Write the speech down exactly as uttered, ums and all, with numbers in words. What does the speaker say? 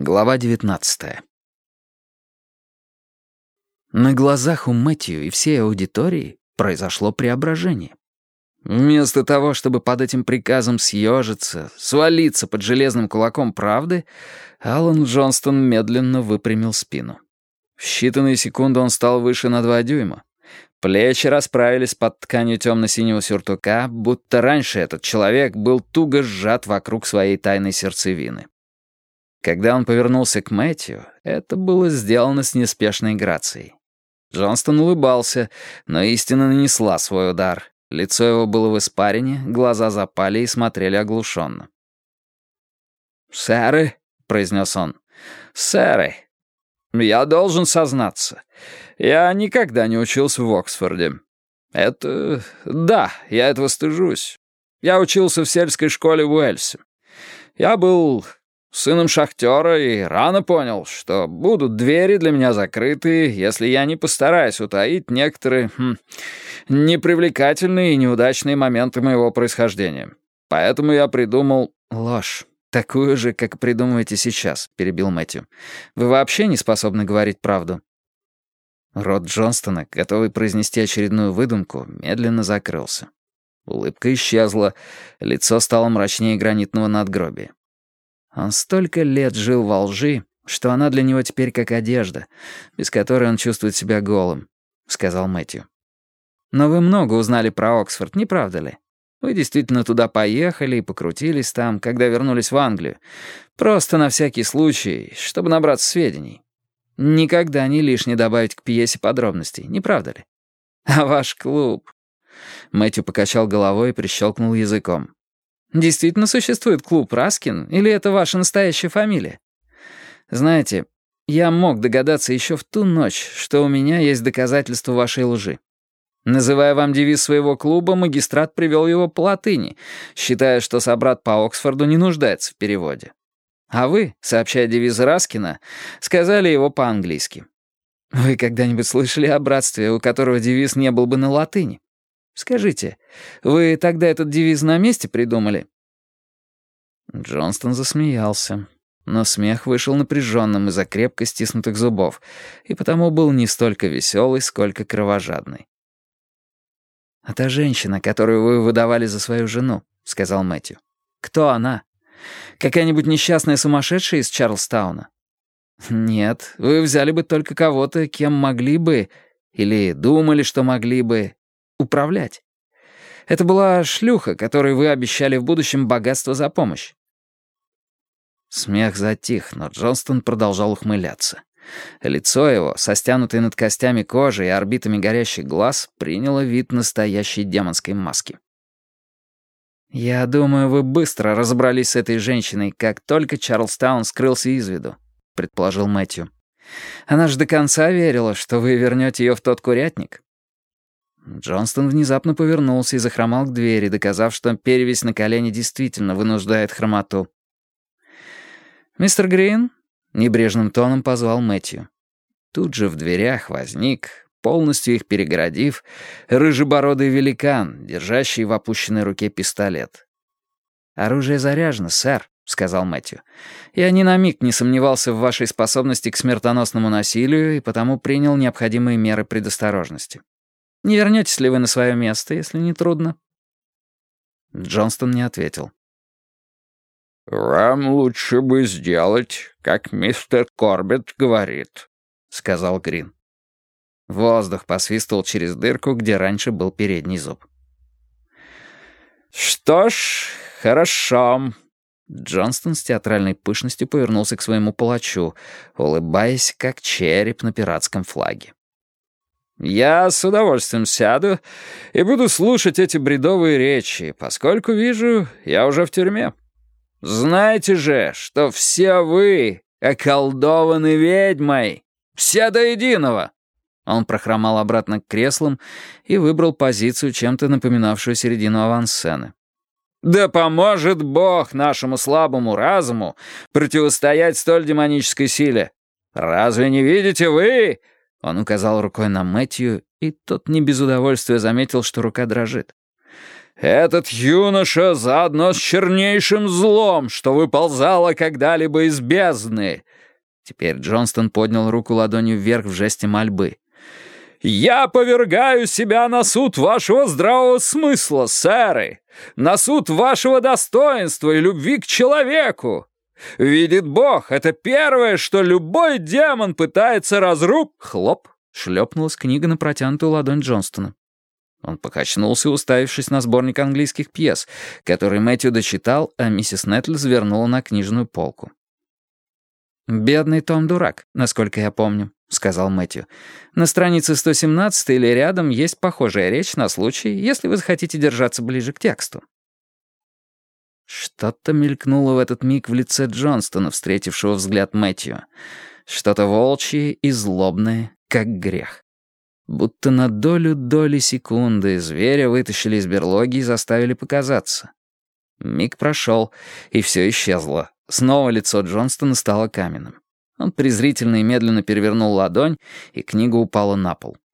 Глава девятнадцатая. На глазах у Мэтью и всей аудитории произошло преображение. Вместо того, чтобы под этим приказом съежиться, свалиться под железным кулаком правды, Алан Джонстон медленно выпрямил спину. В считанные секунды он стал выше на два дюйма. Плечи расправились под тканью темно-синего сюртука, будто раньше этот человек был туго сжат вокруг своей тайной сердцевины. Когда он повернулся к Мэтью, это было сделано с неспешной грацией. Джонстон улыбался, но истина нанесла свой удар. Лицо его было в испарине, глаза запали и смотрели оглушенно. «Сэры», — произнес он, — «сэры, я должен сознаться, я никогда не учился в Оксфорде. Это... да, я этого стыжусь. Я учился в сельской школе в Уэльсе. Я был сыном шахтера и рано понял, что будут двери для меня закрыты, если я не постараюсь утаить некоторые хм, непривлекательные и неудачные моменты моего происхождения. Поэтому я придумал ложь, такую же, как придумываете сейчас», — перебил Мэтью. «Вы вообще не способны говорить правду». Рот Джонстона, готовый произнести очередную выдумку, медленно закрылся. Улыбка исчезла, лицо стало мрачнее гранитного надгробия. Он столько лет жил во лжи, что она для него теперь как одежда, без которой он чувствует себя голым, — сказал Мэтью. «Но вы много узнали про Оксфорд, не правда ли? Вы действительно туда поехали и покрутились там, когда вернулись в Англию. Просто на всякий случай, чтобы набраться сведений. Никогда не лишне добавить к пьесе подробностей, не правда ли? А ваш клуб...» Мэтью покачал головой и прищелкнул языком. «Действительно существует клуб Раскин, или это ваша настоящая фамилия? Знаете, я мог догадаться еще в ту ночь, что у меня есть доказательства вашей лжи. Называя вам девиз своего клуба, магистрат привел его по латыни, считая, что собрат по Оксфорду не нуждается в переводе. А вы, сообщая девиз Раскина, сказали его по-английски. Вы когда-нибудь слышали о братстве, у которого девиз не был бы на латыни? Скажите, вы тогда этот девиз на месте придумали?» Джонстон засмеялся, но смех вышел напряженным из-за крепко стиснутых зубов, и потому был не столько веселый, сколько кровожадный. «А та женщина, которую вы выдавали за свою жену», — сказал Мэтью. «Кто она? Какая-нибудь несчастная сумасшедшая из Чарльстауна? Нет, вы взяли бы только кого-то, кем могли бы, или думали, что могли бы, управлять. Это была шлюха, которой вы обещали в будущем богатство за помощь». Смех затих, но Джонстон продолжал ухмыляться. Лицо его, со стянутой над костями кожи и орбитами горящих глаз, приняло вид настоящей демонской маски. «Я думаю, вы быстро разобрались с этой женщиной, как только Чарльстаун скрылся из виду», — предположил Мэтью. «Она же до конца верила, что вы вернете ее в тот курятник». Джонстон внезапно повернулся и захромал к двери, доказав, что перевязь на колени действительно вынуждает хромоту. «Мистер Грин?» — небрежным тоном позвал Мэтью. Тут же в дверях возник, полностью их перегородив, рыжебородый великан, держащий в опущенной руке пистолет. «Оружие заряжено, сэр», — сказал Мэтью. «Я ни на миг не сомневался в вашей способности к смертоносному насилию и потому принял необходимые меры предосторожности. Не вернетесь ли вы на свое место, если не трудно?» Джонстон не ответил. «Вам лучше бы сделать, как мистер Корбетт говорит», — сказал Грин. Воздух посвистывал через дырку, где раньше был передний зуб. «Что ж, хорошо». Джонстон с театральной пышностью повернулся к своему палачу, улыбаясь, как череп на пиратском флаге. «Я с удовольствием сяду и буду слушать эти бредовые речи, поскольку вижу, я уже в тюрьме. Знаете же, что все вы околдованы ведьмой, все до единого». Он прохромал обратно к креслам и выбрал позицию, чем-то напоминавшую середину авансцены. «Да поможет Бог нашему слабому разуму противостоять столь демонической силе. Разве не видите вы?» Он указал рукой на Мэтью, и тот не без удовольствия заметил, что рука дрожит. «Этот юноша заодно с чернейшим злом, что выползало когда-либо из бездны. Теперь Джонстон поднял руку ладонью вверх в жесте мольбы. «Я повергаю себя на суд вашего здравого смысла, сэры, на суд вашего достоинства и любви к человеку. Видит Бог, это первое, что любой демон пытается разруб...» Хлоп! Шлепнулась книга на протянутую ладонь Джонстона. Он покачнулся, уставившись на сборник английских пьес, который Мэтью дочитал, а миссис Нетл завернула на книжную полку. «Бедный Том дурак, насколько я помню», — сказал Мэтью. «На странице сто семнадцать или рядом есть похожая речь на случай, если вы захотите держаться ближе к тексту». Что-то мелькнуло в этот миг в лице Джонстона, встретившего взгляд Мэтью. Что-то волчье и злобное, как грех. Будто на долю доли секунды зверя вытащили из берлоги и заставили показаться. Миг прошел, и все исчезло. Снова лицо Джонстона стало каменным. Он презрительно и медленно перевернул ладонь, и книга упала на пол.